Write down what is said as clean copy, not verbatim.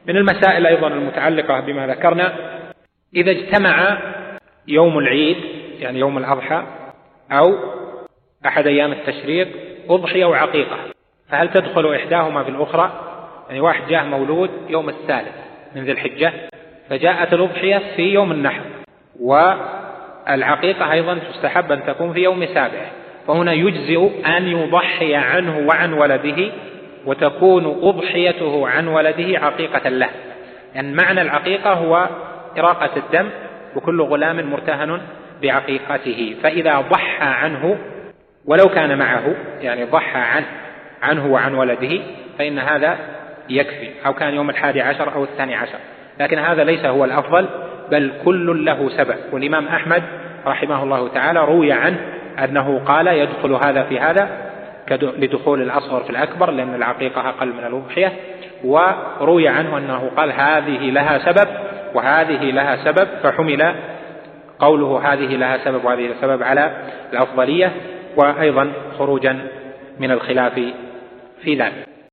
من المسائل أيضا المتعلقة بما ذكرنا، إذا اجتمع يوم العيد يعني يوم الأضحى أو أحد أيام التشريق أضحية وعقيقة، فهل تدخل إحداهما في الأخرى؟ يعني واحد جاء مولود يوم الثالث من ذي الحجة فجاءت الأضحية في يوم النحر، والعقيقة أيضا تستحب أن تكون في يوم سابع، فهنا يجزئ أن يضحي عنه وعن ولده وتكون أضحيته عن ولده عقيقة له، يعني معنى العقيقة هو إراقة الدم، وكل غلام مرتهن بعقيقته، فإذا ضحى عنه ولو كان معه يعني ضحى عنه وعن ولده فإن هذا يكفي، أو كان يوم 11 أو 12، لكن هذا ليس هو الأفضل، بل كل له سبب. والإمام أحمد رحمه الله تعالى روي عنه أنه قال يدخل هذا في هذا لدخول الأصغر في الأكبر، لأن العقيقة أقل من الأضحية، وروي عنه أنه قال هذه لها سبب وهذه لها سبب، فحمل قوله هذه لها سبب وهذه لها سبب على الأفضلية، وأيضا خروجا من الخلاف في ذلك.